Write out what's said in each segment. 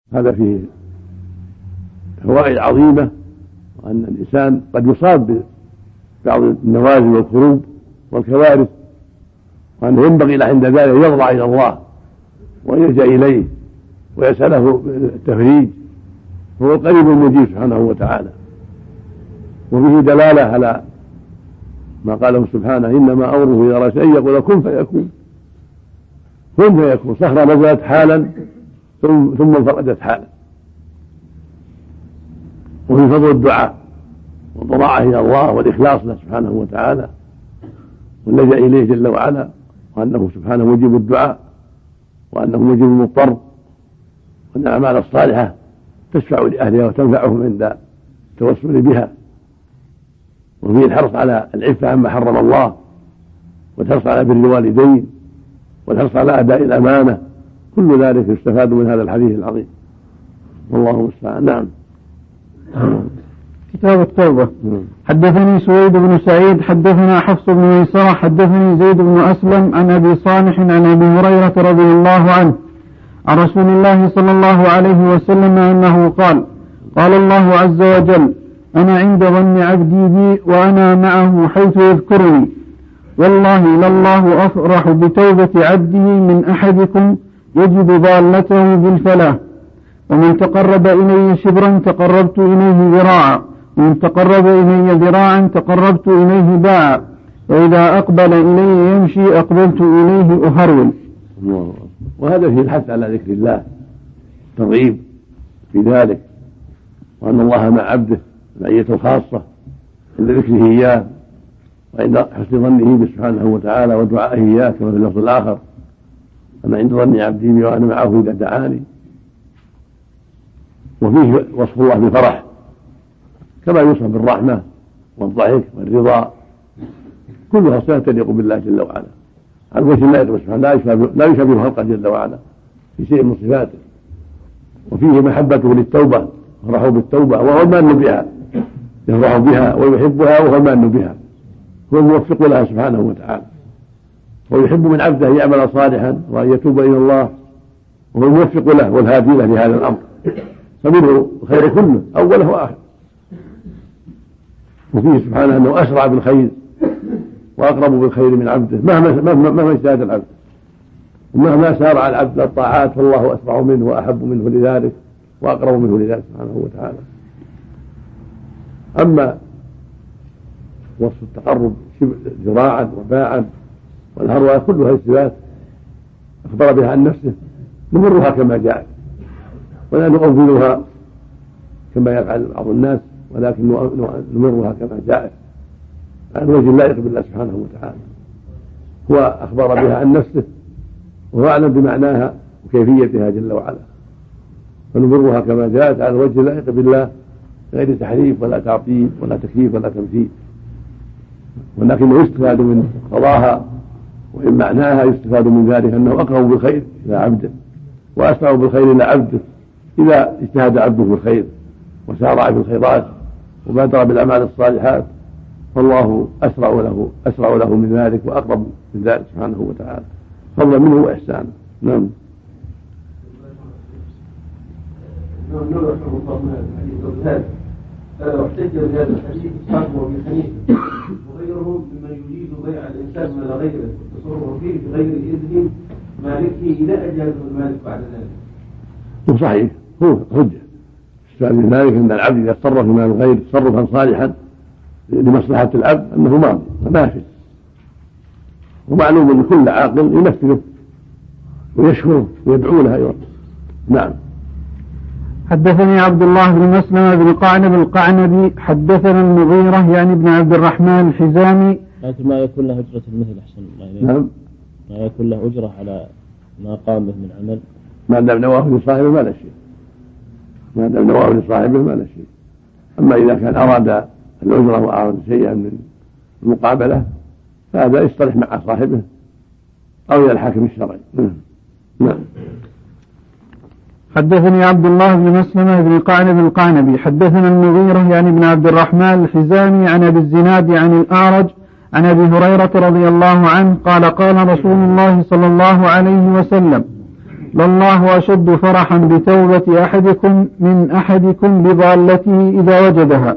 هذا فيه فوائد عظيمة، وأن الإنسان قد يصاب ببعض النوازل والكروب والكوارث، وأنه ينبغي له عند ذلك يضرع إلى الله ويلجأ إليه ويسأله التفريج، هو القريب المجيب سبحانه وتعالى. وفيه دلالة على ما قاله سبحانه: إنما أمره إذا أراد شيئا يقول كن فيكون. كن فيكون، صخرة نزلت حالا ثم انفردت حالا. وفي فضل الدعاء والضراعة إلى الله والإخلاص له سبحانه وتعالى واللجأ إليه جل وعلا، وأنه سبحانه مجيب الدعاء، وأنه مجيب المضطر، وأن الأعمال الصالحة تشفع لأهلها وتنفعهم عند التوسل بها. وفيه الحرص على العفة عما حرم الله، والحرص على بر الوالدين، والحرص على أداء الأمانة. كل ذلك يستفاد من هذا الحديث العظيم، والله المستعان. نعم. كتاب التوبة. حدثني سويد بن سعيد حدثنا حفص بن ميسرة حدثني زيد بن أسلم عن أبي صالح عن أبي هريرة رضي الله عنه عن رسول الله صلى الله عليه وسلم أنه قال: قال الله عز وجل: أنا عند ظن عبدي بي وأنا معه حيث يذكرني، والله لله أفرح بتوبة عبده من أحدكم يجد ضالته بالفلاح، ومن تقرب إلي شبرا تقربت إليه ذراعا، ومن تقرب إلي ذراعا تقربت إليه باعا، وإذا أقبل إلي يمشي أقبلت إليه أهرول. وهذا فيه الحث على ذكر الله، ترغيب في ذلك، وأن الله مع عبده معية خاصة عند ذكره إياه وعند حسن ظنه به سبحانه وتعالى ودعائه إياه، كما في اللفظ الآخر: أنا عند ظن عبدي بي وأنا معه إذا دعاني. وفيه وصف الله بالفرح كما يوصف بالرحمة والضحك والرضا، كلها صفات تليق بالله جل وعلا على وجه لا يقبل سبحانه، لا يشابه خلقه جل وعلا في شيء من صفاته. وفيه محبته للتوبة، فرحوا بالتوبة وهو المان بها، يفرح بها ويحبها وهو المان بها، هو الموفق لها سبحانه وتعالى. ويحب من عبده يعمل صالحا وأن يتوب إلى الله، وهو الموفق له والهادي له لهذا الأمر، فمنه الخير كله أوله وآخر. وفيه سبحانه أنه أسرع بالخير وأقرب بالخير من عبده مهما اجتهد العبد، ومهما سارع العبد للطاعات فالله أسرع منه وأحب منه لذلك وأقرب منه لذلك سبحانه وتعالى. أما وصف التقرب ذراعا وباعا والهروة كلها الصفات أخبر بها عن نفسه، نمرها كما جاءت ولا نؤولها كما يفعل بعض الناس، ولكن نمرها كما جاءت عن وجه لا يقبل الله سبحانه وتعالى. هو أخبر بها عن نفسه وهو أعلم بمعناها وكيفيتها جل وعلا، فنمرها كما جاءت على وجه لا يقبل الله غير تحريف ولا تعطيل ولا تكييف ولا تمثيل، ولكنه يستفاد من قضاها وإن معناها يستفاد من ذلك أنه أقرب بالخير إلى عبده وأسرع بالخير إلى عبده إذا اجتهد عبده بالخير وسارع في الخيرات وبادر بالأعمال الصالحات، فالله أسرع له من ذلك وأقرب من ذلك سبحانه وتعالى، فضلا منه وإحسانا. نعم. واحتج بهذا الحديث إسحاق وأبي حنيفة وغيرهم ممن يريد بيع الإنسان مال غيره والتصرف فيه بغير إذن مالكه إذا أجازه المالك بعد ذلك. صحيح، هو حجة استفاد من ذلك أن العبد إذا تصرف في مال الغير تصرفا صالحا لمصلحة العبد أنه ماضي ونافذ، ومعلوم أن كل عاقل ينفذه ويشكره ويدعو له أيضا. نعم. حدثني عبد الله بن مسلمة بن قعنب القعنبي حدثنا المغيرة يعني ابن عبد الرحمن الحزامي. لكن ما يكون له أجرة المثل أحسن الله. نعم. ما يكون له أجرة على ما قام به من عمل، ما دام نواه لصاحبه ما له شيء، ما دام نواه لصاحبه ما له شيء. أما إذا كان أراد الأجرة وأراد شيئا من المقابلة فهذا يصطلح مع صاحبه أو إلى الحاكم الشرعي. نعم. حدثني عبد الله بن مسلمة بن قعنب القعنبي حدثنا المغيرة يعني ابن عبد الرحمن الحزامي عن أبي الزناد عن الأعرج عن أبي هريرة رضي الله عنه قال: قال رسول الله صلى الله عليه وسلم: لله أشد فرحا بتوبة أحدكم من أحدكم بضالته إذا وجدها.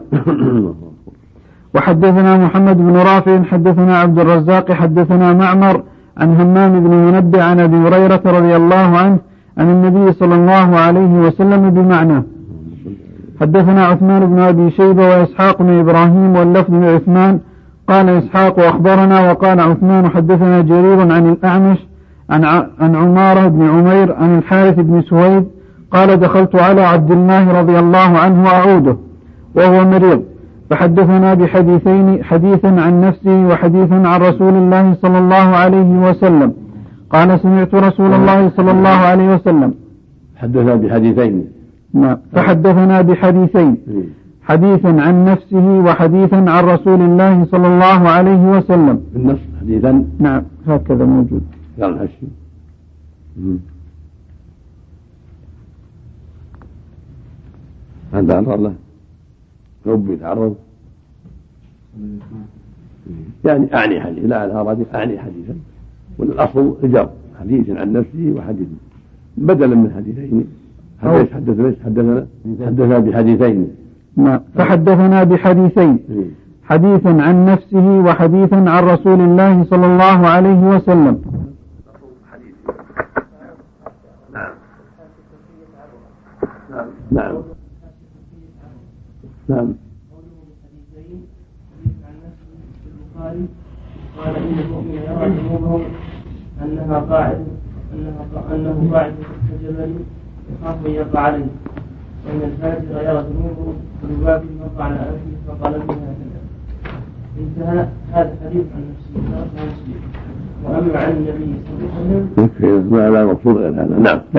وحدثنا محمد بن رافع حدثنا عبد الرزاق حدثنا معمر عن همام بن منبه عن أبي هريرة رضي الله عنه عن النبي صلى الله عليه وسلم بمعنى. حدثنا عثمان بن أبي شيبة وإسحاق بن إبراهيم واللفظ لعثمان قال إسحاق أخبرنا وقال عثمان حدثنا جرير عن الأعمش عن عمارة بن عمير عن الحارث بن سويد قال دخلت على عبد الله رضي الله عنه أعوده وهو مريض فحدثنا بحديثين حديثا عن نفسه وحديثا عن رسول الله صلى الله عليه وسلم قال سمعت رسول الله صلى الله عليه وسلم حدثنا بحديثين فحدثنا بحديثين حديثا عن نفسه وحديثا عن رسول الله صلى الله عليه وسلم. النص حديثا نعم هكذا موجود. قال الحشي هذا عن الله رب يتعرض يعني أعني حديث لا الأرادي أعني حديثا والأصل إجاب حديث عن نفسه وحديث بدلا من حديثين. حدثنا بحديثين. فحدثنا بحديثين حديثا عن نفسه وحديثا عن رسول الله صلى الله عليه وسلم. نعم نعم قال إن المؤمن يرى ذنوبه أنه قاعد تحت جبل يخاف أن يقع عليه وإن الفاجر يرى ذنوبه بباب مر على أنفه فقال له هكذا. انتهى هذا الحديث عن نفسه. وأما عن النبي صلى الله عليه وسلم ما لا مقصود غير هذا.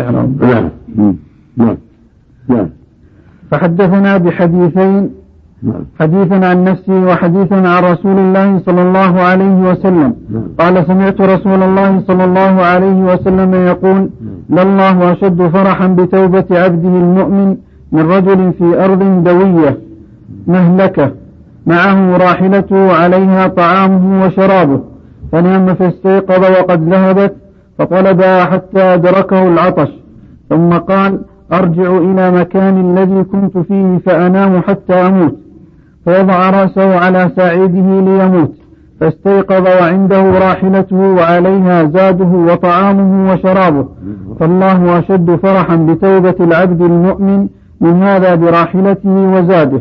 نعم. فحدثنا بحديثين حديثا عن نفسه وحديثا عن رسول الله صلى الله عليه وسلم قال سمعت رسول الله صلى الله عليه وسلم يقول لله أشد فرحا بتوبة عبده المؤمن من رجل في أرض دوية مهلكة معه راحلته عليها طعامه وشرابه فنام فاستيقظ وقد ذهبت فطلبها حتى أدركه العطش ثم قال أرجع إلى مكان الذي كنت فيه فأنام حتى أموت فوضع رأسه على ساعده ليموت فاستيقظ وعنده راحلته وعليها زاده وطعامه وشرابه فالله أشد فرحا بتوبة العبد المؤمن من هذا براحلته وزاده.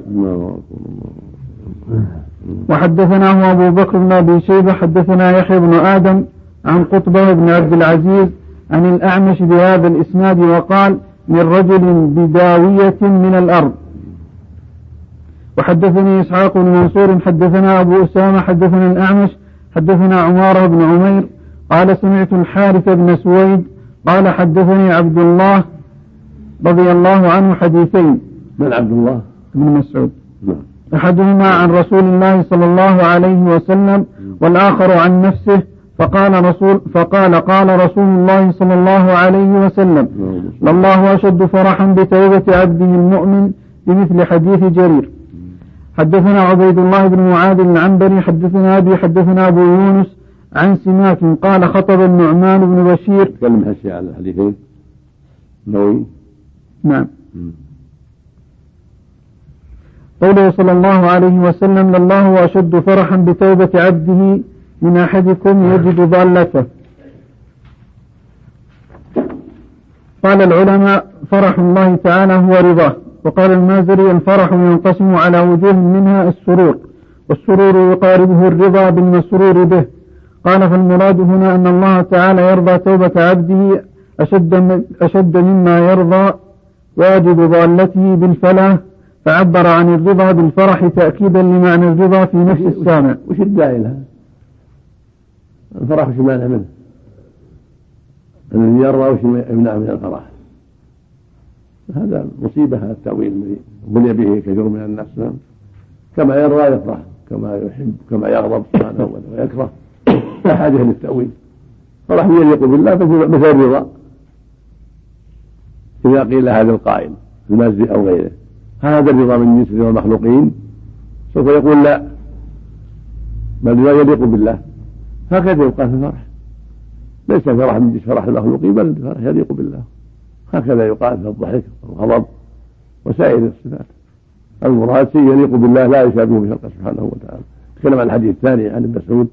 وحدثناه أبو بكر بن أبي شيبة حدثنا يحيى بن آدم عن قطبة بن عبد العزيز عن الأعمش بهذا الإسناد وقال من رجل بداوية من الأرض. وحدثني إسحاق بن منصور حدثنا أبو أسامة حدثنا الأعمش حدثنا عمارة بن عمير قال سمعت الحارث بن سويد قال حدثني عبد الله رضي الله عنه حديثين. من عبد الله بن مسعود أحدهما عن رسول الله صلى الله عليه وسلم والآخر عن نفسه فقال قال رسول الله صلى الله عليه وسلم لله أشد فرحا بتوبة عبده المؤمن بمثل حديث جرير. حدثنا عبيد الله بن معاذ العنبري حدثنا أبي حدثنا أبو يونس عن سماك قال خطب النعمان بن بشير. تكلم هسي على الحديثين نووي. نعم. قوله صلى الله عليه وسلم لله أشد فرحا بتوبة عبده من أحدكم يجد ضالته. قال العلماء فرح الله تعالى هو رضاه. وقال المازري الفرح ينقسم على وجوه منها السرور والسرور يقاربه الرضا بالمسرور به. قال فالمراد هنا أن الله تعالى يرضى توبة عبده أشد مما يرضى واجب ضالته بالفلاح فعبر عن الرضا بالفرح تأكيدا لمعنى الرضا في نفس السامع. وش الداعي لها؟ الفرح وش معنى منه؟ الذي يرضى وش يمنع من الفرح؟ هذا مصيبة هذا التأويل الذي بني به كثير من الناس. كما يرضى يفرح كما يحب كما يغضب سبحانه ويكره لا حاجة للتأويل. فرح يليق بالله مثل الرضا. إذا قيل هذا القائل المازي أو غيره هذا الرضا من جنس رضا المخلوقين سوف يقول لا بل لا يليق بالله هكذا يقال في الفرح ليس فرح من جنس فرح المخلوقين بل فرح يليق بالله. هكذا يقال في الضحك والغضب وسائر الصفات. المراد شيء يليق بالله لا يشابهه بخلقه سبحانه وتعالى. تكلم عن الحديث الثاني عن ابن مسعود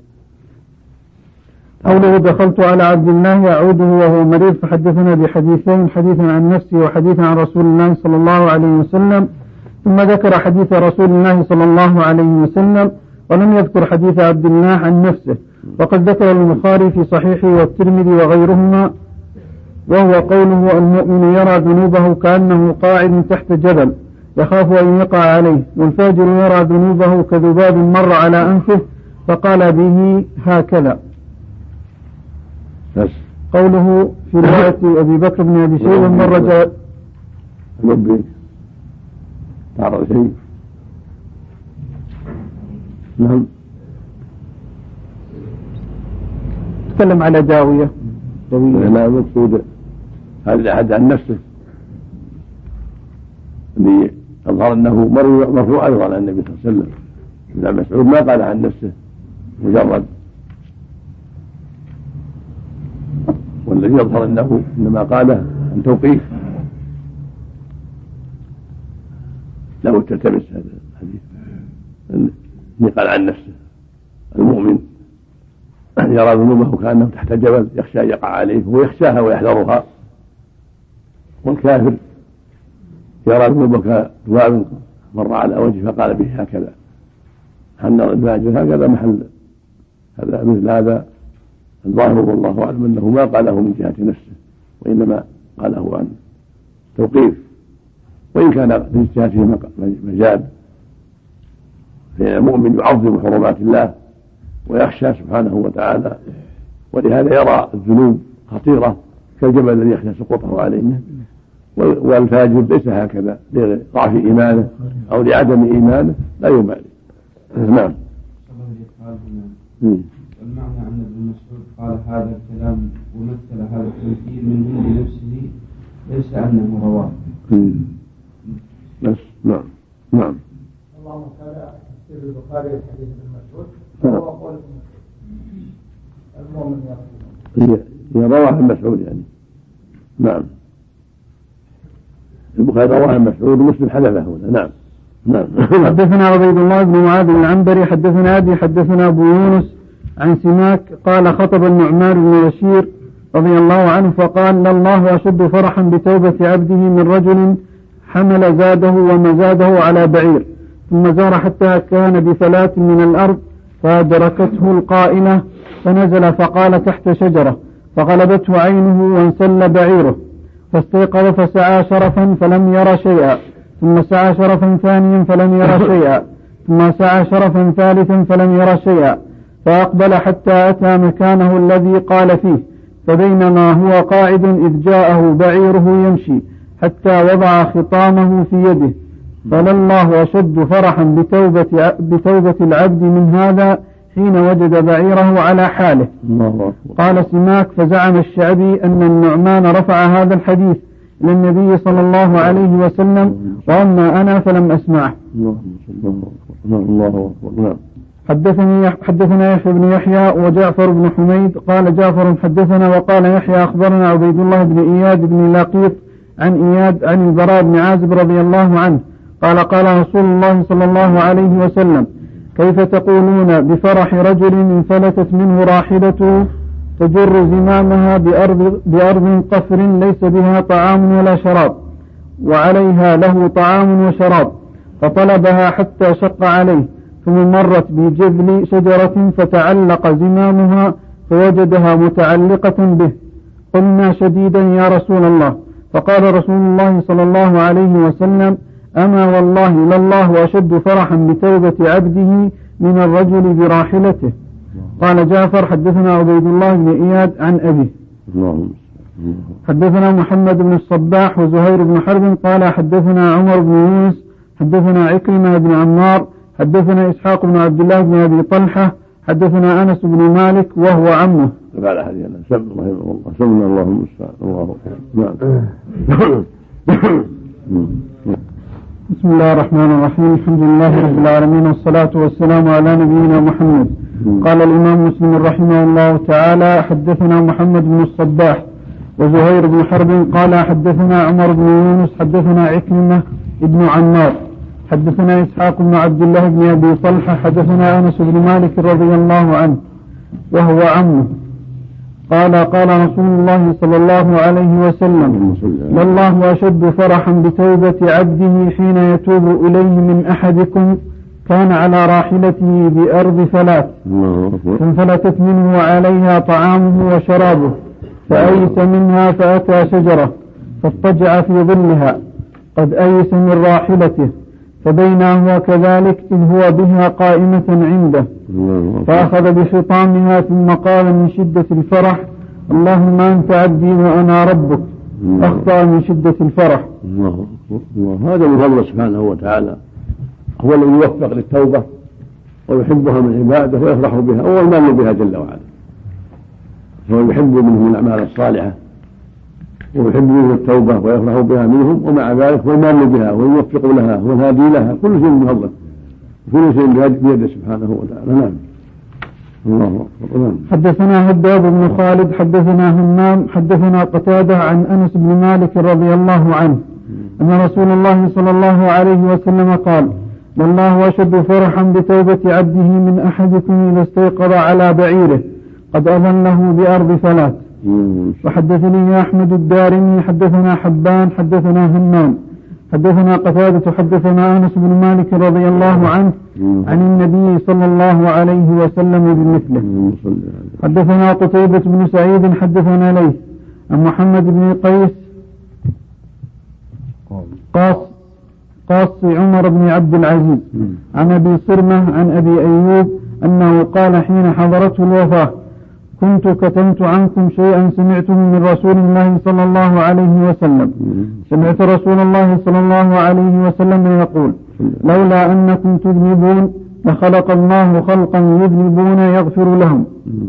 قوله دخلت على عبد الله يعوده وهو مريض فحدثنا بحديثين، حديثا عن نفسه وحديثا عن رسول الله صلى الله عليه وسلم، ثم ذكر حديث رسول الله صلى الله عليه وسلم ولم يذكر حديث عبد الله عن نفسه. وقد ذكر البخاري في صحيحه والترمذي وغيرهما وهو قوله المؤمن يرى ذنوبه كأنه قاعد تحت جبل يخاف أن يقع عليه، والفاجر يرى ذنوبه كذباب مر على أنفه فقال به هكذا. قوله في رواية أبي بكر بن أبي شيبة مر جاء تعرض شيء. نعم. تكلم على داوية. لا مقصود هذا الأحد عن نفسه اللي أظهر أنه مرفوع أيضا عن النبي صلى الله عليه وسلم. ابن مسعود ما قال عن نفسه مجرد، والذي يظهر أنه إنما قاله عن توقيف. له تلتبس هذا الحديث اللي قال عن نفسه المؤمن يرى ذنوبه كأنه تحت جبل يخشى أن يقع عليه، هو يخشاها ويحذرها، والكافر يرى ذنوبه كذباب مر على وجهه فقال به هكذا. أن الفاجر هكذا محل هذا مثل هذا الظاهر والله أعلم أنه ما قاله من جهة نفسه وإنما قاله عن توقيف، وإن كان في اجتهاده مجال، فإن المؤمن يعظم حرمات الله ويخشى سبحانه وتعالى، ولهذا يرى الذنوب خطيرة كالجبل الذي يخشى سقوطه عليه. والفاجر ليس هكذا لضعف إيمانه أو لعدم إيمانه لا يبالي. نعم. المعنى أن ابن مسعود قال هذا الكلام ومثل هذا التمثيل من عند نفسه ليس أنه رواه. بس نعم. نعم. اللهم تعالى تفسير البخاري الحديث ابن مسعود وهو قول المؤمن رواه ابن مسعود يعني. نعم. البخاري رواه ابن مسعود ومسلم حذفه هنا. نعم. نعم. حدثنا عبيد الله بن معاذ العنبري حدثنا أبي حدثنا أبو يونس عن سماك قال خطب النعمان بن بشير رضي الله عنه فقال لله أشد فرحا بتوبة عبده من رجل حمل زاده ومزاده على بعير ثم زار حتى كان بثلاث من الأرض فأدركته القائلة فنزل فقال تحت شجرة فغلبته عينه وانسل بعيره فاستيقظ فسعى شرفا فلم ير شيئا ثم سعى شرفا ثانيا فلم ير شيئا ثم سعى شرفا ثالثا فلم ير شيئا فأقبل حتى أتى مكانه الذي قال فيه فبينما هو قاعد إذ جاءه بعيره يمشي حتى وضع خطامه في يده فلله أشد فرحا بتوبة العبد من هذا حين وجد بعيره على حاله. قال سماك فزعم الشعبي أن النعمان رفع هذا الحديث إلى النبي صلى الله عليه وسلم وأما أنا فلم أسمعه. حدثنا يحيى بن يحيى وجعفر بن حميد قال جعفر حدثنا وقال يحيى أخبرنا عبيد الله بن إياد بن لقيط عن إياد عن البراء بن عازب رضي الله عنه قال قال رسول الله صلى الله عليه وسلم كيف تقولون بفرح رجل انفلتت منه راحلته تجر زمامها بأرض قفر ليس بها طعام ولا شراب وعليها له طعام وشراب فطلبها حتى شق عليه ثم مرت بجذل شجرة فتعلق زمامها فوجدها متعلقة به قلنا شديدا يا رسول الله فقال رسول الله صلى الله عليه وسلم أما والله لله أشد فرحا بتوبة عبده من الرجل براحلته. قال جعفر حدثنا عبيد الله بن إياد عن أبيه. حدثنا محمد بن الصباح وزهير بن حرب قال حدثنا عمر بن يونس حدثنا عكرمة بن عمار حدثنا إسحاق بن عبد الله بن أبي طلحة حدثنا أنس بن مالك وهو عمه. قال حديثنا سمنا الله المستعان الله. بسم الله الرحمن الرحيم الحمد لله رب العالمين والصلاة والسلام على نبينا محمد قال الإمام مسلم رحمه الله تعالى: حدثنا محمد بن الصباح وزهير بن حرب قال حدثنا عمر بن يونس حدثنا عكرمة ابن عمار حدثنا إسحاق بن عبد الله بن أبي طلحة حدثنا أنس بن مالك رضي الله عنه وهو عمه قال: قال رسول الله صلى الله عليه وسلم: لله أشد فرحا بتوبة عبده حين يتوب إليه من أحدكم كان على راحلته بأرض فلات فانفلتت منه وعليها طعامه وشرابه فأيس منها فأتى شجرة فاضطجع في ظلها قد أيس من راحلته فبينا هو كذلك إذ هو بها قائمة عنده فأخذ بخطامها ثم قال من شدة الفرح: اللهم أنت عبدي وأنا ربك. أخطأ من شدة الفرح. الله هذا من فضله سبحانه وتعالى، هو الذي يوفق للتوبة ويحبها من عباده ويفرح بها وهو المال بها جل وعلا، هو يحب منهم الأعمال الصالحة ويحب منهم التوبة ويفرح بها منهم، ومع ذلك هو المال بها ويوفق لها والهادي لها، كل شيء من فضله كل شيء بيده سبحانه وتعالى. نعم. الله أكبر. حدثنا هباب بن خالد حدثنا همام حدثنا قتادة عن أنس بن مالك رضي الله عنه أن رسول الله صلى الله عليه وسلم قال: والله أشد فرحا بتوبة عبده من أحدكم إذا استيقظ على بعيره قد أظله بأرض فلات. وحدثني أحمد الدارمي حدثنا حبان حدثنا همام حدثنا قتادة حدثنا أنس بن مالك رضي الله عنه عن النبي صلى الله عليه وسلم بمثله. حدثنا قتيبة بن سعيد حدثنا ليث عن محمد بن قاص عمر بن عبد العزيز عن أبي صرمة عن أبي أيوب أنه قال حين حضرته الوفاة: كنت كتمت عنكم شيئا سمعته من رسول الله صلى الله عليه وسلم. سمعت رسول الله صلى الله عليه وسلم يقول: لولا أنكم تذنبون لخلق الله خلقا يذنبون يغفر لهم.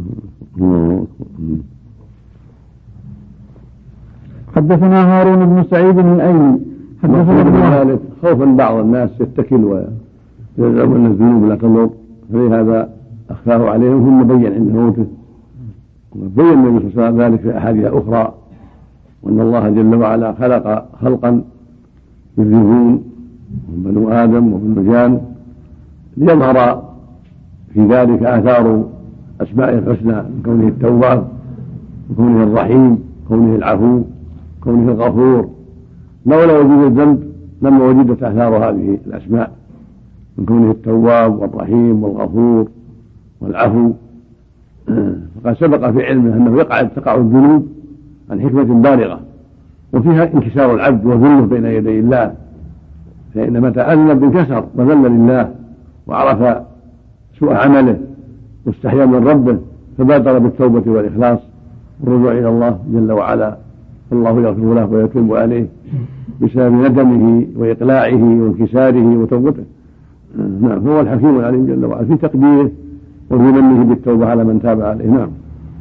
حدثنا هارون بن سعيد الأيلي حدثنا ذلك خوفا بعض الناس يتكل ويزعم أن الذنوب لا تضر، فلهذا أخفاه عليهم ثم بين عند موته. وبين النبي صلى الله عليه وسلم ذلك في أحاديث أخرى، وأن الله جل وعلا خلق خلقا يذنبون بنو آدم وبنو جان ليظهر في ذلك آثار أسماء الحسنى من كونه التواب وكونه الرحيم كونه العفو كونه الغفور. لولا وجود الذنب لما وجدت آثار هذه الأسماء من كونه التواب والرحيم والغفور والعفو. فقد سبق في علمه أنه تقع الذنوب عن حكمة بالغة وفيها انكسار العبد وذله بين يدي الله، فإن متى أذنب انكسر وذل لله وعرف سوء عمله واستحيا من ربه فبادر بالتوبة والإخلاص والرجوع إلى الله جل وعلا، فالله يغفر له ويتوب عليه بسبب ندمه وإقلاعه وانكساره وتوبته. نعم، هو الحكيم العليم جل وعلا في تقديره وفي منه بالتوبة على من تاب عليه. نعم.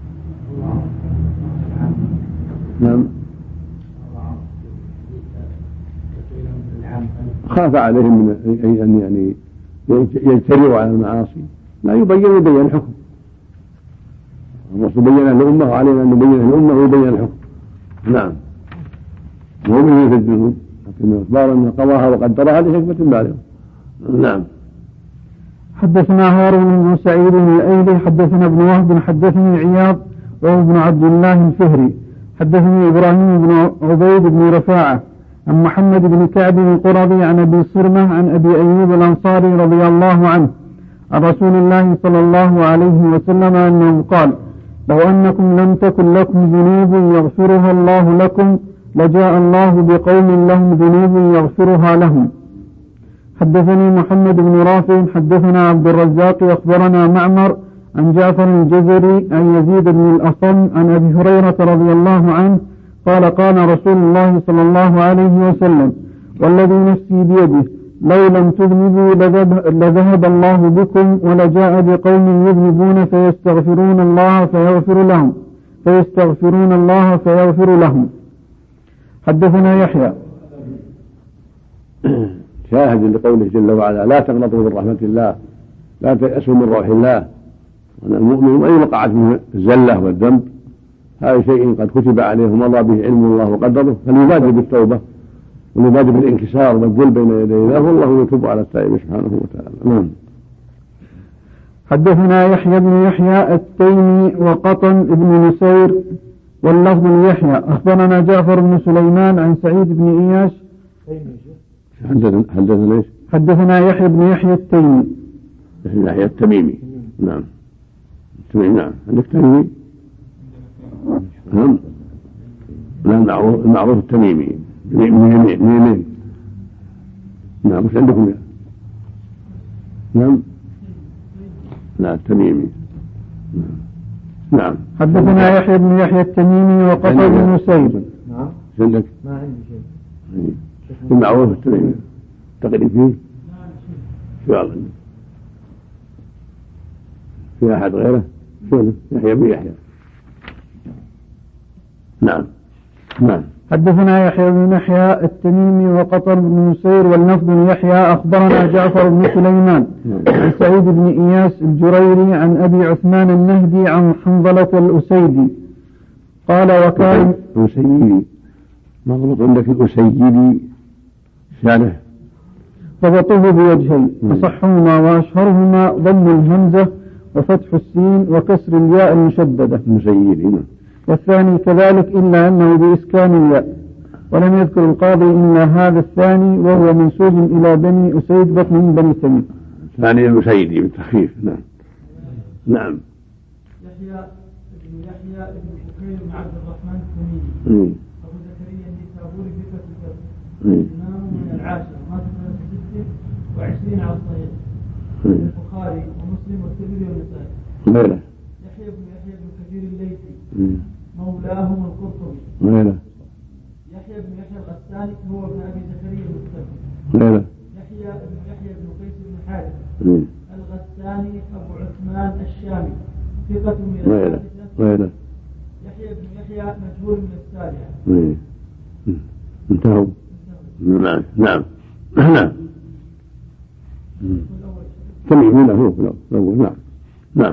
نعم. خاف عليهم من أن يعني يجترئوا على المعاصي، لا يبين الحكم. الرسول بين الأمة وعلينا أن نبين الأمة ويبين الحكم. نعم. هو من في الذنوب لكن أخبار أن قضاها وقدرها لحكمة بالغة. نعم. حدثنا هارون بن سعيد الأيلي حدثنا ابن وهب حدثني عياض وهو ابن عبد الله الفهري حدثني إبراهيم بن عبيد بن رفاعة عن محمد بن كعب القرظي عن أبي صرمة عن أبي أيوب الأنصاري رضي الله عنه عن رسول الله صلى الله عليه وسلم أنه قال: لو أنكم لم تكن لكم ذنوب يغفرها الله لكم لجاء الله بقوم لهم ذنوب يغفرها لهم. حدثني محمد بن رافع حدثنا عبد الرزاق أخبرنا معمر عن جعفر الجزري عن يزيد بن الأصم عن أبي هريرة رضي الله عنه قال: قال رسول الله صلى الله عليه وسلم: والذي نفسي بيده لو لم تذنبوا لذهب الله بكم ولجاء بقوم يذنبون فيستغفرون الله فيغفر لهم. حدثنا يحيى شاهد لقوله جل وعلا: لا تقنطوا من رحمة الله لا تيأسوا من روح الله وأن المؤمن وإن وقعت منه الزلة والذنب هذا شيء قد كتب عليه ومضى به علم الله وقدره، فليبادر بالتوبة ونبادر بالانكسار والذل بين يدي الله، والله يتوب على التائب سبحانه وتعالى. نعم. حدثنا يحيى بن يحيى التيمي وقطن بن نسير واللفظ ليحيى أخبرنا جعفر بن سليمان عن سعيد بن إياس. حدثنا يحيى بن يحيى التيمي. يحيى التميمي. نعم. نعم. عندك تميمي؟ نعم. المعروف التميمي من يمين. نعم. مش عندكم؟ نعم. لا التميمي. نعم. حدثنا يحيى بن يحيى التميمي وقطن بن نسير. نعم. عندك؟ ما عندي شيء. المعروف التميمي تقريب فيه؟ شو الله في أحد غيره؟ شو يحيى بن يحيى. نعم. نعم. حدثنا يحيى بن يحيى التميمي وقطن بن نسير واللفظ ليحيى أخبرنا جعفر بن سليمان عن سعيد بن إياس الجريري عن أبي عثمان النهدي عن حنظلة الأسيدي قال وكان الأسيدي مغلط عندك الأسيدي شانه ضبطه بوجهين أصحهما وأشهرهما ضم الهمزة وفتح السين وكسر الياء المشددة المسيدي. والثاني كذلك إلا أنه بإسكان الياء، ولم يذكر القاضي إلا هذا الثاني وهو منسوب إلى بني أسيد بطن من بني تميم. ثاني المسيدي بالتخفيف. نعم. نعم. يحيى بن بكير بن عبد الرحمن التميمي أبو زكريا النيسابوري في فتح البر إمام من العاشرة مات سنة 26 على الصحيح البخاري ومسلم والترمذي والنسائي. يحيى بن كثير الليثي مولاهم القرطبي. يحيى بن يحيى الغساني هو ابن ابي زكريا المستقبل. يحيى بن قيس بن حارث الغساني ابو عثمان الشامي ثقة من الثالثة. يحيى بن يحيى مجهول من السابعة. انتهوا. نعم. نعم. نعم. تميمي له الأول. نعم. نعم.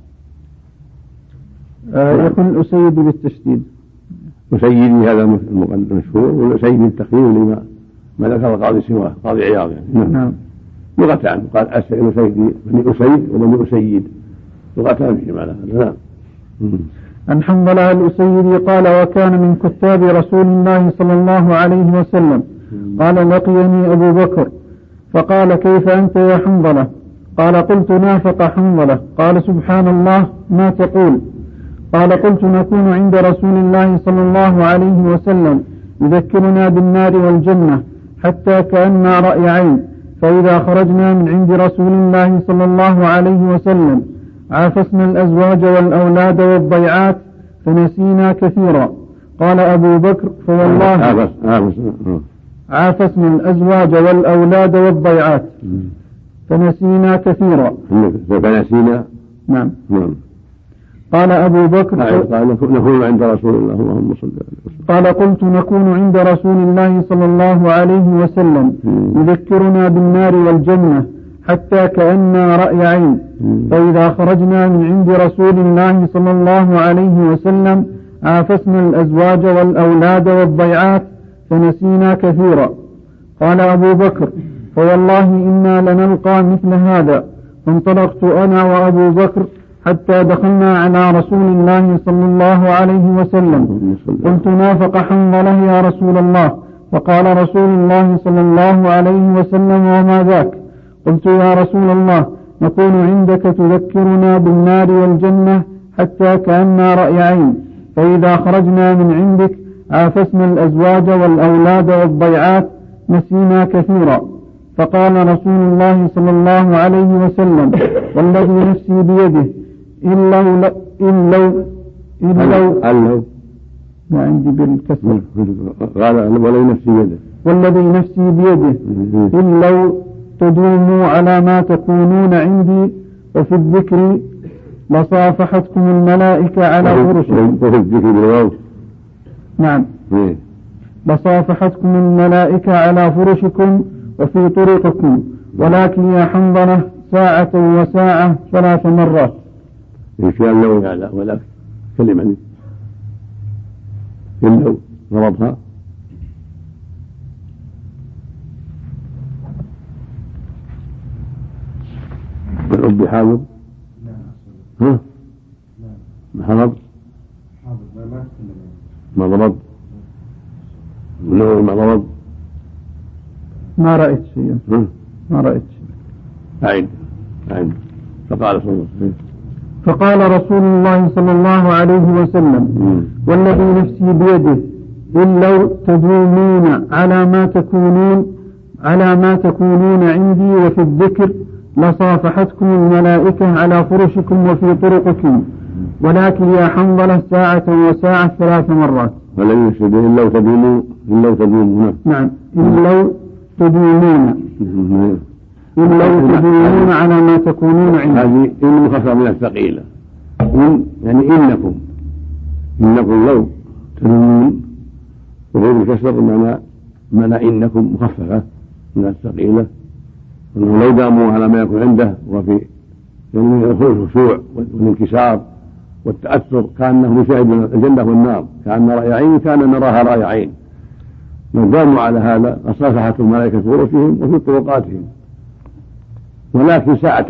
يكون الأسيد بالتشديد. أسيدي هذا المشهور، والأسيدي التخفيف لما ما ذكر القاضي سواه قاضي عياض يعني. نعم. لغتان قال الأسيدي بني أسيد وبني أسيد لغتان في معنى هذا. نعم. عن حنظلة الأسيدي قال وكان من كتاب رسول الله صلى الله عليه وسلم قال لقيني أبو بكر فقال كيف أنت يا حنظلة؟ قال قلت نافق حنظلة. قال سبحان الله ما تقول؟ قال قلت نكون عند رسول الله صلى الله عليه وسلم يذكرنا بالنار والجنة حتى كأننا رأي عين، فإذا خرجنا من عند رسول الله صلى الله عليه وسلم عافسنا الأزواج والأولاد والضيعات فنسينا كثيرا. قال أبو بكر فوالله عافسنا الأزواج والأولاد والضيعات فنسينا كثيرا. فنسينا. نعم. قال أبو بكر نكون عند رسول الله اللهم صل عليه وسلم. قال قلت نكون عند رسول الله صلى الله عليه وسلم يذكرنا بالنار والجنة حتى كأننا رأي عين، فإذا خرجنا من عند رسول الله صلى الله عليه وسلم عافسنا الأزواج والأولاد والضيعات فنسينا كثيرا. قال أبو بكر فوالله إنا لنلقى مثل هذا. فانطلقت أنا وأبو بكر حتى دخلنا على رسول الله صلى الله عليه وسلم. قلت نافق حنظلة يا رسول الله؟ فقال رسول الله صلى الله عليه وسلم وما ذاك؟ قلت يا رسول الله نكون عندك تذكرنا بالنار والجنة حتى كأننا رأي عين، فإذا خرجنا من عندك عافسنا الأزواج والأولاد والضيعات نسينا كثيرا. فقال رسول الله صلى الله عليه وسلم والذي نفسي بيده إن لو ما عندي بالكسر والذي نفسي بيده إن لو تدوموا على ما تكونون عندي وفي الذكر لصافحتكم الملائكة على فرشكم. نعم. لصافحتكم الملائكة على فرشكم وفي طرقكم، ولكن يا حنظلة ساعة وساعة 3 مرات. كان لو ولا كلمة لو ضربها بالأب حاضر ها ما حضر ما ضرب ما ضرب ما رأيت شيئا ما رأيت شيئا أعد فقال صلى الله عليه وسلم فقال رسول الله صلى الله عليه وسلم والذي نفسي بيده إن لو تدومون على ما تكونون عندي وفي الذكر لصافحتكم الملائكة على فرشكم وفي طرقكم ولكن يا حنظلة ساعة وساعة 3 مرات. والذي نفسي بيده إن لو تدومون نعم إن لو تدومون على ما تكونون عندي. هذه إن مخففة من الثقيلة يعني إنكم لو تدومون وغير الكسر معنى إنكم مخففة من الثقيلة أنه لو داموا على ما يكون عنده وفي يعني الخشوع والانكسار والتأثر كأنه يشاهد الجنة والنار كأن رأي عين كان نراها رأي عين لو داموا على هذا لصافحت الملائكة فرشهم وفي طرقاتهم ولكن ساعة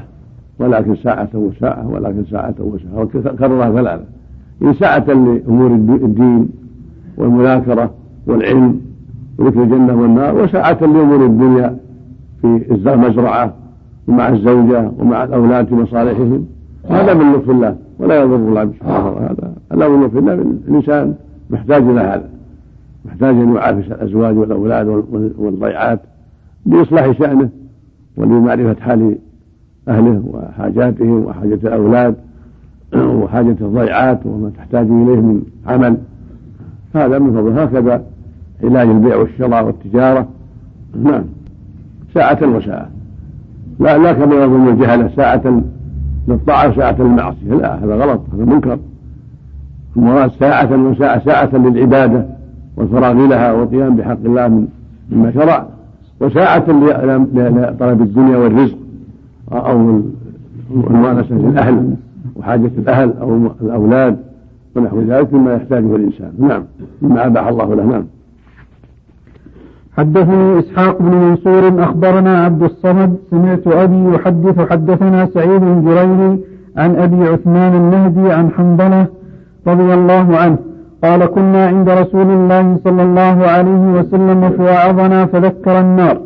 وساعة وكررها 3 إن ساعة لأمور الدين والمذاكرة والعلم وذكر الجنة والنار وساعة لأمور الدنيا في المزرعة ومع الزوجة ومع الأولاد في مصالحهم. هذا من لطف الله ولا يضر الله سبحانه وتعالى. هذا من لطف الله. الإنسان محتاج إلى هذا محتاج أن يعافس الأزواج والأولاد والضيعات لإصلاح شأنه ولمعرفة حال أهله وحاجاتهم وحاجة الأولاد وحاجة الضيعات وما تحتاج إليه من عمل. هذا من فضل. هكذا علاج البيع والشراء والتجارة. نعم ساعة وساعة لا كما يظن الجهلة ساعة للطاعة وساعة للمعصية لا هذا غلط هذا منكر. المراد ساعة وساعة ساعة للعبادة والفراغ لها والقيام بحق الله مما شرع وساعة لطلب الدنيا والرزق أو المؤانسة للأهل وحاجة الأهل أو الأولاد ونحو ذلك مما يحتاجه الإنسان. نعم مما أباح الله له. نعم. حدثني إسحاق بن منصور أخبرنا عبد الصمد سمعت أبي يحدث حدثنا سعيد الجريري عن أبي عثمان النهدي عن حنظلة رضي الله عنه قال كنا عند رسول الله صلى الله عليه وسلم فوعظنا فذكر النار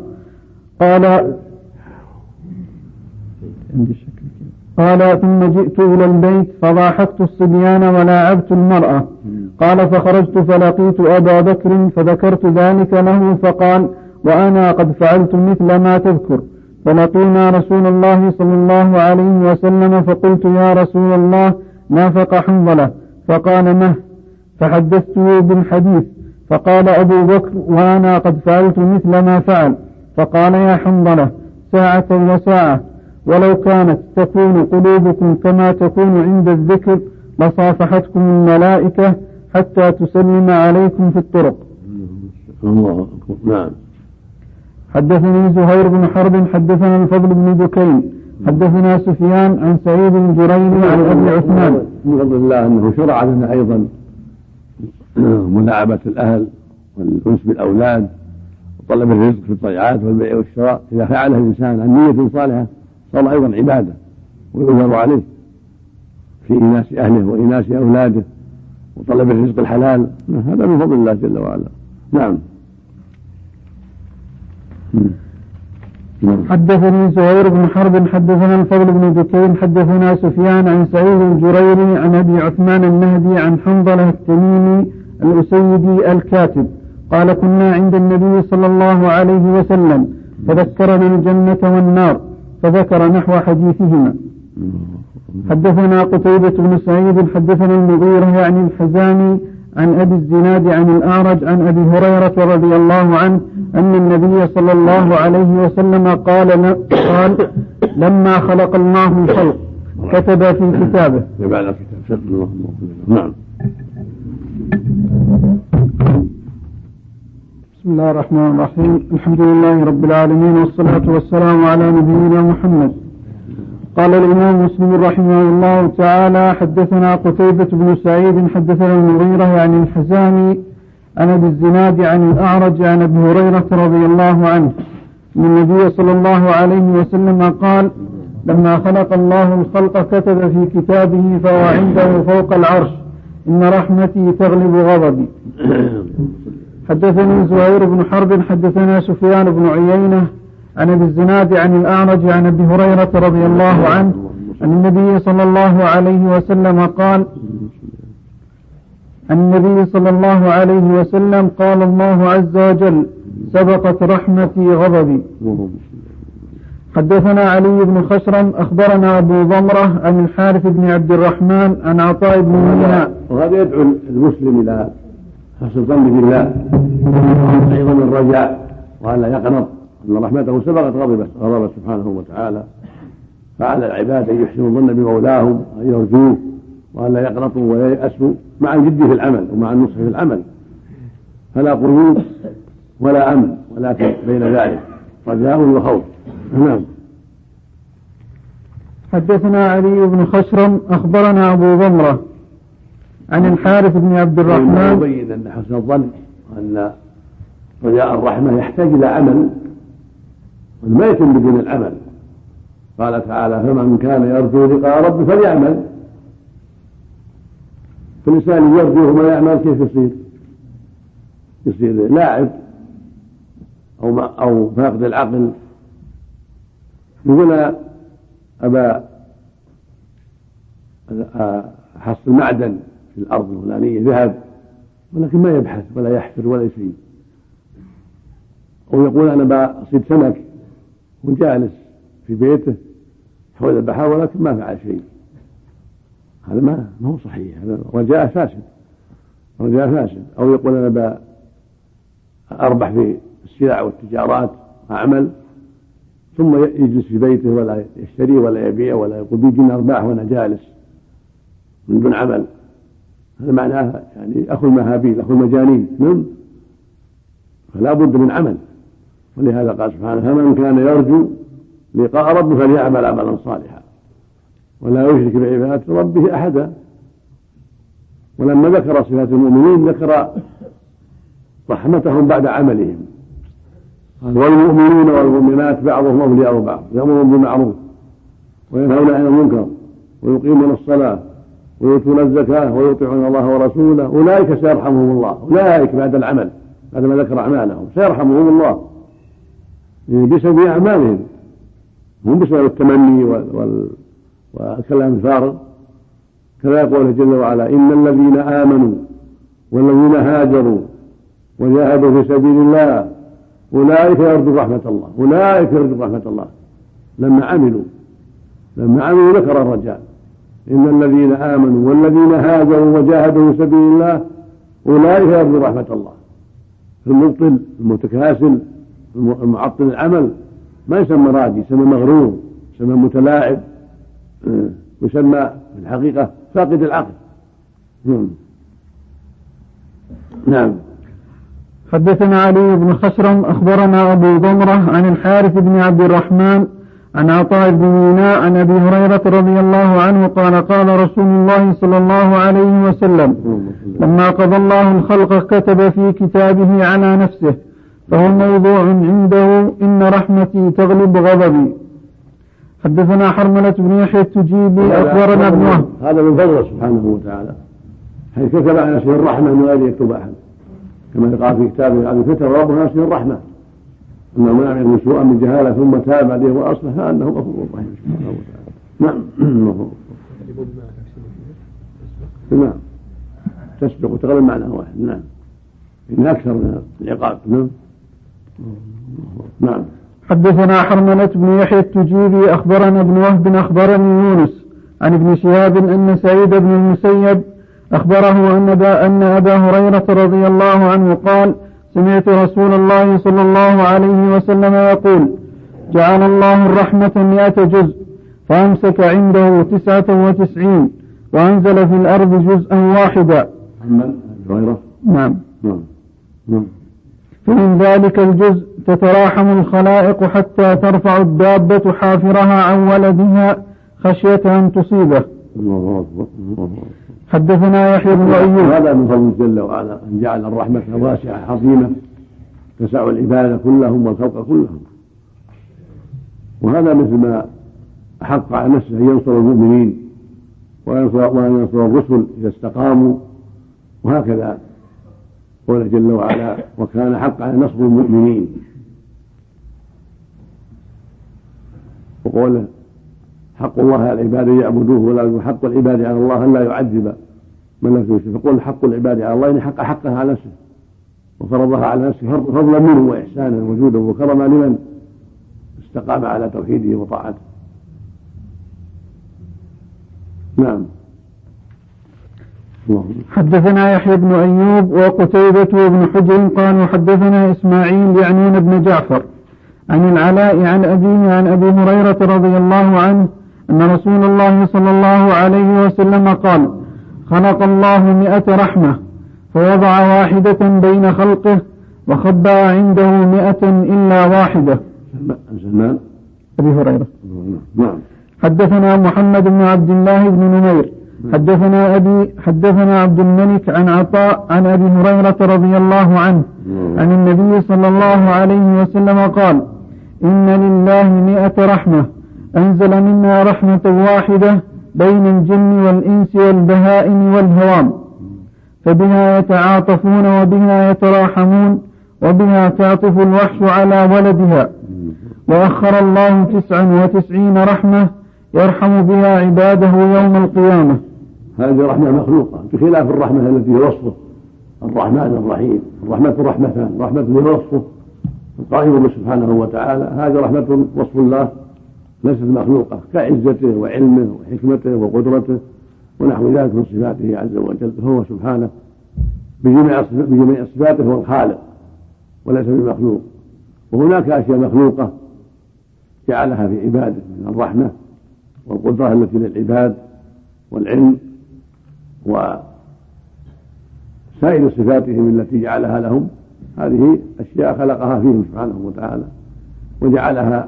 قال ثم جئت إلى البيت فضاحكت الصبيان ولاعبت المرأة قال فخرجت فلقيت أبا بكر فذكرت ذلك له فقال وأنا قد فعلت مثل ما تذكر فلقينا رسول الله صلى الله عليه وسلم فقلت يا رسول الله نافق حنظلة فقال مه فحدثته بالحديث فقال أبو بكر وأنا قد فعلت مثل ما فعل فقال يا حنظلة ساعة وساعة ولو كانت تكون قلوبكم كما تكون عند الذكر لصافحتكم الملائكة حتى تسلم عليكم في الطرق. الله أكبر. نعم. حدثني زهير بن حرب حدثنا الفضل بن بكين حدثنا سفيان عن سعيد الجريري عن أبي عثمان. من فضل الله أنه شرع لنا أيضا ملاعبة الأهل والأنس بالأولاد وطلب الرزق في الضيعات والبيع والشراء. إذا فعله الإنسان عن نية صالحة صار أيضا عبادة ويؤجر عليه في إناس أهله وإناس أولاده وطلب الرزق الحلال. هذا من فضل الله جل وعلا. نعم. حدثني زهير بن حرب حدثنا الفضل بن بكين حدثنا سفيان عن سعيد الجريري عن أبي عثمان النهدي عن حنظلة التميمي الأسيدي الكاتب قال كنا عند النبي صلى الله عليه وسلم فذكرنا الجنة والنار فذكر نحو حديثهما. حدثنا قتيبة بن سعيد حدثنا المغيرة يعني الحزامي عن أبي الزناد عن الأعرج عن أبي هريرة رضي الله عنه أن النبي صلى الله عليه وسلم قال لما خلق الله الخلق كتب في كتابه. نعم. بسم الله الرحمن الرحيم الحمد لله رب العالمين والصلاة والسلام على نبينا محمد قال الإمام مسلم رحمه الله تعالى: حدثنا قتيبة بن سعيد حدثنا المغيرة يعني الحزامي عن أبي الزناد عن الأعرج عن أبي هريرة رضي الله عنه أن النبي صلى الله عليه وسلم قال: لما خلق الله الخلق كتب في كتابه فهو عنده فوق العرش: إن رحمتي تغلب غضبي. حدثني زهير بن حرب حدثنا سفيان بن عيينة عن أبي الزناد عن الأعرج عن أبي هريرة رضي الله عنه أن النبي صلى الله عليه وسلم قال: النبي صلى الله عليه وسلم قال: الله عز وجل: سبقت رحمتي غضبي. حدثنا علي بن خشرم أخبرنا أبو ضمرة عن الحارث بن عبد الرحمن عن عطاء بن ميناء. وهذا يدعو المسلم إلى حسن الظن بالله، أيضا الرجاء، وألا يقنط أن رحمته سبقت غضبه سبحانه وتعالى. فعلى العباد أن يحسنوا الظن بمولاهم وأن يرجوه، وألا يقنطوا ولا ييأسوا مع الجد في العمل ومع النصح في العمل. فلا قيود ولا أمن، ولكن بين ذلك رجاء وخوف. نعم. حدثنا علي بن خشرم أخبرنا أبو ضمرة عن الحارث بن عبد الرحمن. يبين أن حسن الظن وأن رجاء الرحمة يحتاج إلى عمل، وما يتم بدون العمل. قال تعالى: فمن كان يرجو لقاء ربه فليعمل. فالإنسان يرجو وما يعمل كيف يصير لاعب أو فاقد العقل. يقول أبا حصل معدن في الأرض الفلانية ذهب، ولكن ما يبحث ولا يحفر ولا شيء. أو يقول أنا بصيد سمك وجالس في بيته حول البحر ولكن ما فعل شيء. هذا ما هو صحيح، هذا رجاء فاسد. أو يقول أنا أربح في السلع والتجارات أعمل، ثم يجلس في بيته ولا يشتري ولا يبيع ولا يقول بيجينا أرباح وأنا جالس من دون عمل. هذا معناه يعني أخو المهابيل، أخو المجانين. فلا بد من عمل. ولهذا قال سبحانه: فمن كان يرجو لقاء ربه فليعمل عملا صالحا ولا يشرك بعبادة ربه أحدا. ولما ذكر صفات المؤمنين ذكر رحمتهم بعد عملهم. والمؤمنون والمؤمنات بعضهم أولياء بعض، يأمرون بالمعروف وينهون عن المنكر ويقيمون الصلاة ويؤتون الزكاة ويطيعون الله ورسوله أولئك سيرحمهم الله. أولئك بعد العمل، بعدما ذكر أعمالهم سيرحمهم الله بسبب أعمالهم، هم بسبب التمني والكلام الفارغ. كما يقول جل وعلا: إن الذين آمنوا والذين هاجروا وجاهدوا في سبيل الله أولئك يرجون رحمة الله. أولئك يرجون رحمة الله. لما عملوا ذكر الرجاء: إن الذين آمنوا والذين هاجروا وجاهدوا في سبيل الله أولئك يرجون رحمة الله. المبطل المتكاسل المعطل العمل ما يسمى راجي، يسمى مغرور، يسمى متلاعب، يسمى في الحقيقة فاقد العقل. نعم. حدثنا علي بن خشرم أخبرنا أبو ضمرة عن الحارث بن عبد الرحمن عن عطاء بن ميناء عن أبي هريرة رضي الله عنه قال: قال رسول الله صلى الله عليه وسلم: لما قضى الله الخلق كتب في كتابه على نفسه فهو موضوع عنده: إن رحمتي تغلب غضبي. حدثنا حرملة بن يحيى التجيبي أخبرنا ابن وهب. هذا من فضله سبحانه وتعالى، حيث كتب على نفسه الرحمة من غير يكتب أحد، كما قال في كتابه: على كتب ربنا نفسه الرحمة أنه من عمل سوءا من جهالة ثم تاب عليه وأصلح أنه غفور رحيم سبحانه وتعالى. نعم. تسبق وتغلب معنى واحد. نعم. إن أكثر من العقاب. نعم. حدثنا حرملة بن يحيى التجيبي أخبرنا ابن وهب أخبرني يونس عن ابن شهاب أن سعيد بن المسيب أخبره أن أبا هريرة رضي الله عنه قال: سمعت رسول الله صلى الله عليه وسلم يقول: جعل الله الرحمة 100 جزء فأمسك عنده 99 وأنزل في الأرض جزءا واحدا. نعم. فمن ذلك الجزء تتراحم الخلائق حتى ترفع الدابة حافرها عن ولدها خشية أن تصيبه. حدثنا يحيى بن أيوب. هذا من فضل جل وعلا أن جعل الرحمة واسعة عظيمة تسع العباد كلهم والخلق كلهم، وهذا مثل ما أحق على نفسه أن ينصر المؤمنين وأن ينصر الرسل إذا استقاموا، وهكذا قال جل وعلا وكان حق على نصر المؤمنين، وقوله حق الله على العباد يعبدوه ولا حق العباد على الله أن لا يعذب من لم يشرك. فقول حق العباد على الله يعني حقها على نفسه وفرضها على نفسه فضلا منه وإحسانا وجودا وكرما لمن استقام على توحيده وطاعته. نعم. حدثنا يحيى بن أيوب وقتيبة بن حجر قالوا حدثنا إسماعيل يعنون بن جعفر عن العلاء عن أبيه عن أبي هريرة رضي الله عنه أن رسول الله صلى الله عليه وسلم قال خلق الله 100 رحمة فوضع واحدة بين خلقه وخبأ عنده 100 إلا واحدة. سلمان أبي هريرة. نعم. حدثنا محمد بن عبد الله بن نمير حدثنا عبد الملك عن عطاء عن أبي هريرة رضي الله عنه عن النبي صلى الله عليه وسلم قال إن لله 100 رحمة أنزل منها رحمة واحدة بين الجن والإنس والبهائم والهوام، فبها يتعاطفون وبها يتراحمون وبها تعطف الوحش على ولدها، وأخر الله 99 رحمة يرحم بها عباده يوم القيامة. هذه رحمة مخلوقة بخلاف الرحمة التي هي وصفه الرحمن الرحيم. الرحمة رحمتان، رحمة بوصفه القائم سبحانه وتعالى، هذه رحمة وصف الله ليست مخلوقة كعزته وعلمه وحكمته وقدرته ونحو ذلك من صفاته عز وجل، فهو سبحانه بجميع صفاته هو الخالق وليس بمخلوق. وهناك أشياء مخلوقة جعلها في عباده من الرحمة والقدرة التي للعباد والعلم وسائر صفاتهم التي جعلها لهم، هذه أشياء خلقها فيهم سبحانه وتعالى وجعلها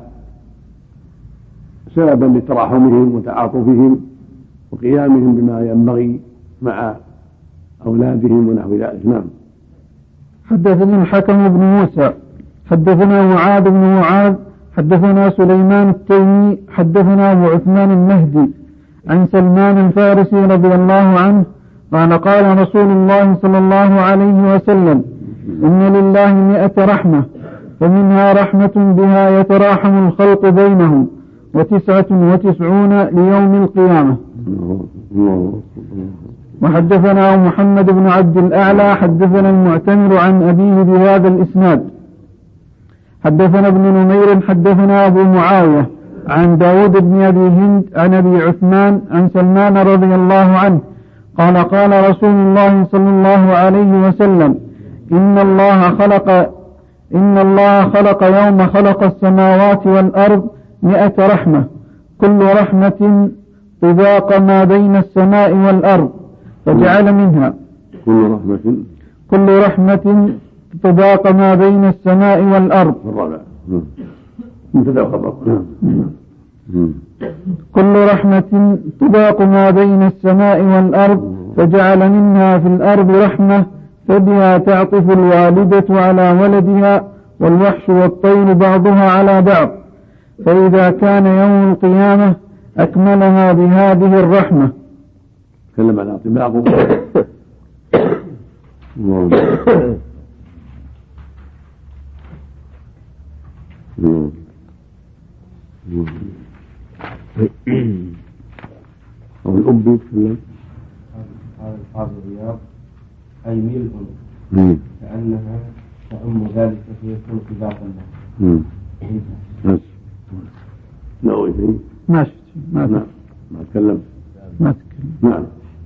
سببا لتراحمهم وتعاطفهم وقيامهم بما ينبغي مع أولادهم ونحو ذلك. نعم. حدثنا الحكم بن موسى حدثنا معاذ بن معاذ حدثنا سليمان التيمي حدثنا أبو عثمان المهدي عن سلمان الفارسي رضي الله عنه قال قال رسول الله صلى الله عليه وسلم إن لله 100 رحمة فمنها رحمة بها يتراحم الخلق بينهم 99 ليوم القيامة. وحدثنا محمد بن عبد الأعلى حدثنا المعتمر عن أبيه بهذا الإسناد. حدثنا ابن نمير حدثنا أبو معاوية عن داود بن أبي هند عن أبي عثمان عن سلمان رضي الله عنه قال قال رسول الله صلى الله عليه وسلم إن الله خلق يوم خلق السماوات والأرض 100 رحمة كل رحمة طباق ما بين السماء والأرض فجعل منها كل رحمة طباق ما بين السماء والأرض. كل رحمة طباق ما بين السماء والأرض فجعل منها في الأرض رحمة فبها تعطف الوالدة على ولدها والوحش والطير بعضها على بعض، فإذا كان يوم القيامة أكملها بهذه الرحمة. تكلم على طباقه. أو الأب يتكلم. قال الحافظ الرياض أي ملء كأنها تعم ذلك فيكون طباقا له. ماشي. ما تكلم. نعم.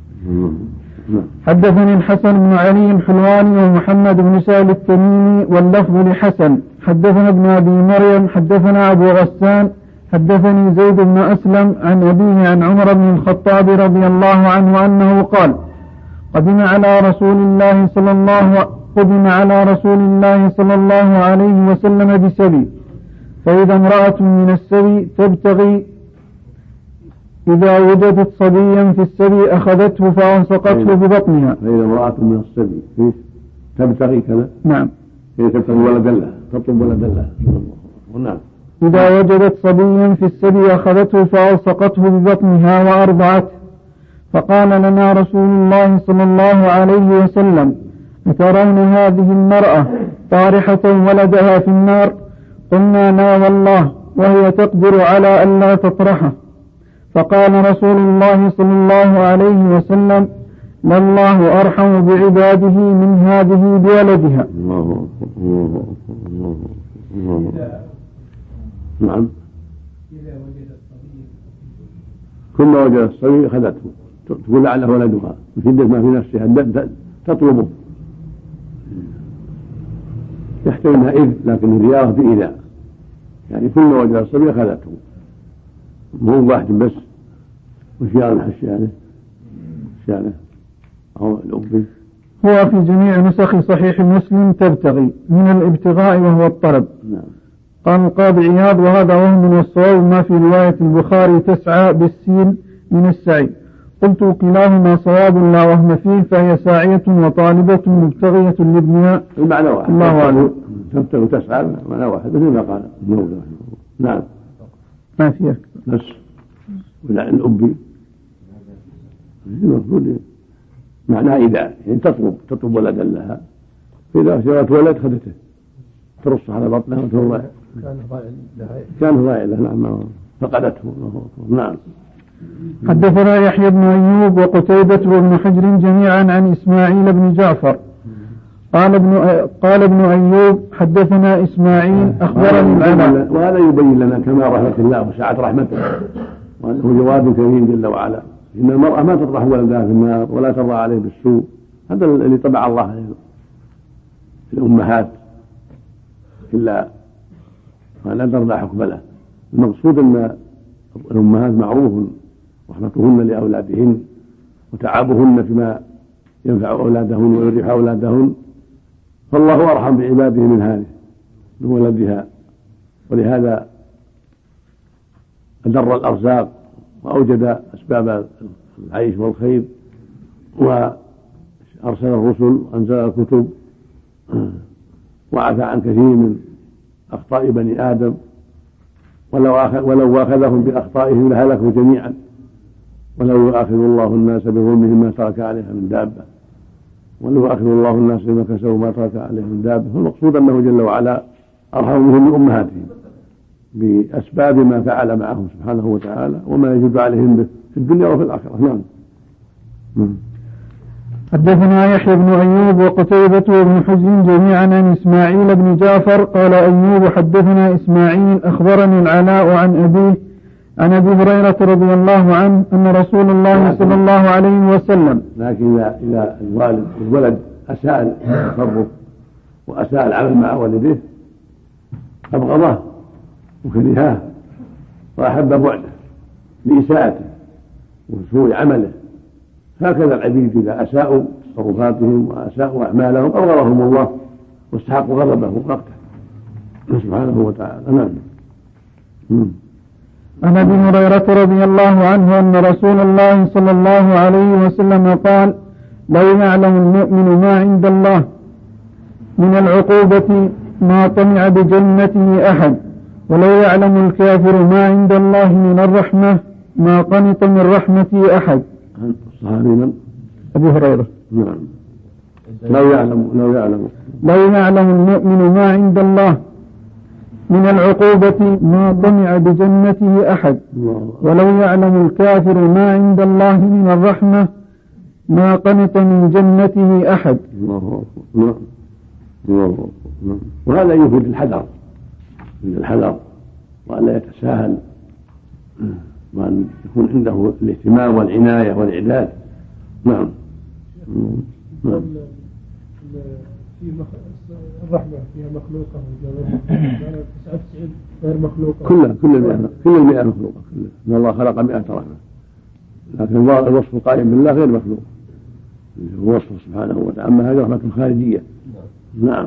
حدثني الحسن بن علي الحلواني ومحمد بن سهل التميمي واللفظ لحسن. حدثنا ابن أبي مريم حدثنا أبو غسان حدثني زيد بن أسلم عن أبيه عن عمر بن الخطاب رضي الله عنه أنه قال قدم على رسول الله صلى الله عليه وسلم بسبي، فإذا امرأة من السبي تبتغي إذا وجدت صبيا في السبي أخذته فألصقته ببطنها. فإذا امرأة من السبي تبتغي كذا. نعم. هي تبتغي ولدا لها، تطلب ولدا لها. نعم. إذا وجدت صبيا في السبي أخذته فألصقته ببطنها وأرضعته. فقال لنا رسول الله صلى الله عليه وسلم: أترون هذه المرأة طارحة ولدها في النار؟ قلنا: لا والله، وهي تقدر على أن لا تطرحه. فقال رسول الله صلى الله عليه وسلم: لله أرحم بعباده من هذه بولدها. نعم. ثم وجد الصبي أخذته، تقول لعله ولدها من شدة ما في نفسها تطلبه، يحتوي منها إذ، لكن الزيارة بإذا، يعني كل ما وجد الصبي أخذته، مو واحد بس. وشيانه الشيانه أو الأبي. هو في جميع نسخ صحيح مسلم تبتغي، من الابتغاء وهو الطلب. نعم. قال القاضي عياض: وهذا وهم والصواب ما في رواية البخاري تسعى بالسين من السعي. قلت: كلاهما صواب لا وهم فيه، فهي ساعية وطالبة مبتغية لابنها. المعنى واحد. الله أعلم. تبتغي وتسعى معنى واحد مثل ما قال. نعم. ما في أكثر. بس ولا الأبي المفروض معناها إذا يعني تطلب ولدا لها، فإذا شرت ولد خذته ترص على بطنها وتروح. كان ضائع لها. نعم. فقدته. نعم. حدثنا يحيى بن أيوب وقتيبة وابن حجر جميعا عن إسماعيل بن جعفر قال ابن أيوب: حدثنا إسماعيل أخبرني العلاء. وهذا يبين لنا كما رحمة الله وسعة رحمته، وأنه جواد كريم جل وعلا. إن المرأة ما تطرح ولدها في النار ولا ترضى عليه بالسوء، هذا اللي طبع الله عليه الأمهات، إلا لا ترضى حكم له. المقصود أن الأمهات معروف رحمتهن لأولادهن وتعبهن فيما ينفع أولادهن ويريح أولادهن، فالله أرحم بعباده من هذه من ولدها. ولهذا أدر الأرزاق وأوجد أسباب العيش والخير، وأرسل الرسل وأنزل الكتب، وعفى عن كثير من أخطاء بني آدم، ولو أخذهم بأخطائهم لهلكوا جميعا، ولو يؤاخذ الله الناس بظلمهم ما ترك عليها من دابة، ولو يؤاخذ الله الناس بما كسبوا ما ترك عليها من دابة. فالمقصود أنه جل وعلا أرحم بهم من أمهاتهم بأسباب ما فعل معهم سبحانه وتعالى وما يجب عليهم به في الدنيا وفي الآخرة. نعم. حدثنا يحيى بن أيوب وقتيبة وابن حجر جميعا عن إسماعيل بن جعفر قال أيوب: حدثنا إسماعيل أخبرني العلاء عن أبيه عن أبي هريرة رضي الله عنه أن رسول الله صلى الله عليه وسلم. لكن إذا الولد أساء التصرف وأساء العمل مع والده أبغضه وكرهاه وأحب بعده لإساءته وسوء عمله. هكذا العبيد إذا أساءوا تصرفاتهم وأساءوا أعمالهم أبغضهم الله واستحقوا غضبه وقته سبحانه وتعالى. نعم. عن أبي هريرة رضي الله عنه أن رسول الله صلى الله عليه وسلم قال: لو يعلم المؤمن ما عند الله من العقوبة ما طمع بجنته أحد، ولو يعلم الكافر ما عند الله من الرحمة ما قنط من رحمته أحد. صحابي من؟ أبو هريرة. نعم. لو يعلم المؤمن ما عند الله من العقوبة ما طمع بجنته أحد، ولو يعلم الكافر ما عند الله من الرحمة ما قنط من جنته أحد. وهذا يفيد الحذر من الحذر، وأن لا يتساهل، وأن يكون عنده الاهتمام والعناية والإعداد. نعم. الرحمة فيها مخلوقة 99 غير مخلوقة. كل 100 مخلوقة. إن الله خلق 100 رحمة، لكن الوصف القائم بالله غير مخلوق، هو وصفه سبحانه وتعالى. أما هذه رحمة خارجية. نعم.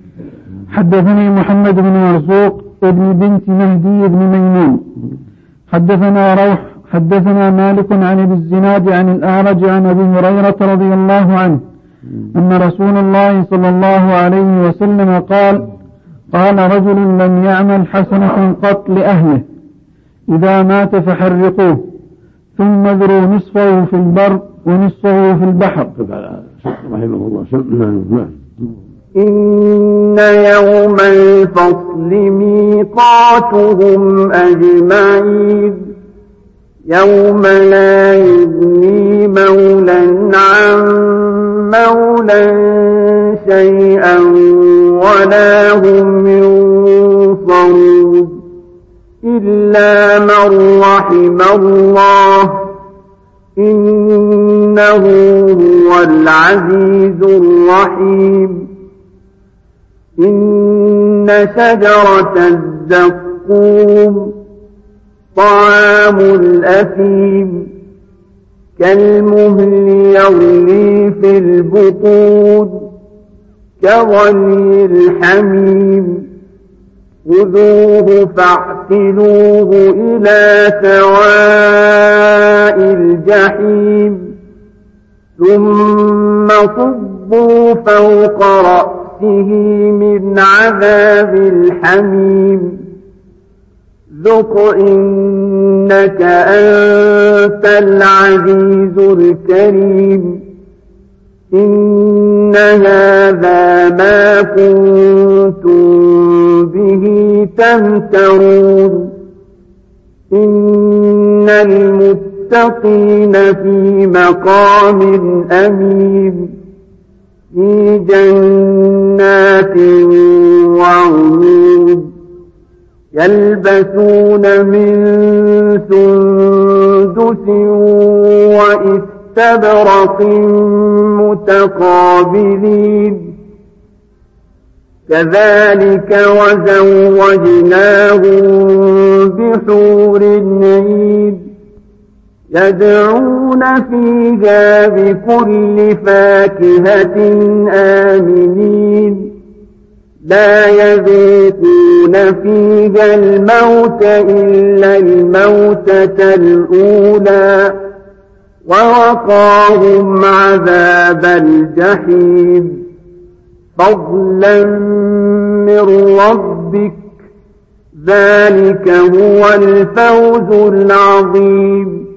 حدثني محمد بن مرزوق ابن بنت مهدي بن ميمون حدثنا روح حدثنا مالك عن ابي الزناد عن الأعرج عن أبي هريرة رضي الله عنه أن رسول الله صلى الله عليه وسلم قال رجل لم يعمل حسنة قط لأهله إذا مات فحرقوه ثم اذروا نصفه في البر ونصفه في البحر. رحمه الله. إن يوم الفصل ميقاتهم أجمعين يوم لا يغني مولى عن مولى شيئا ولا هم ينصرون إلا من رحم الله إنه هو العزيز الرحيم. إن شجرة الزقوم طعام الأثيم كالمهل يغلي في البطون كغلي الحميم خذوه فاعتلوه إلى سواء الجحيم ثم صبوا فوق رأسه من عذاب الحميم ذق إنك أنت العزيز الكريم. إن هذا ما كنتم به تمترون. إن المتقين في مقام أمين في جنات وعيون يلبسون من سندس وإستبرق متقابلين كذلك وزوجناهم بحور عين يدعون فيها بكل فاكهة آمنين لا يذوقون فيها الموت إلا الموتة الأولى ووقاهم عذاب الجحيم فضلا من ربك ذلك هو الفوز العظيم.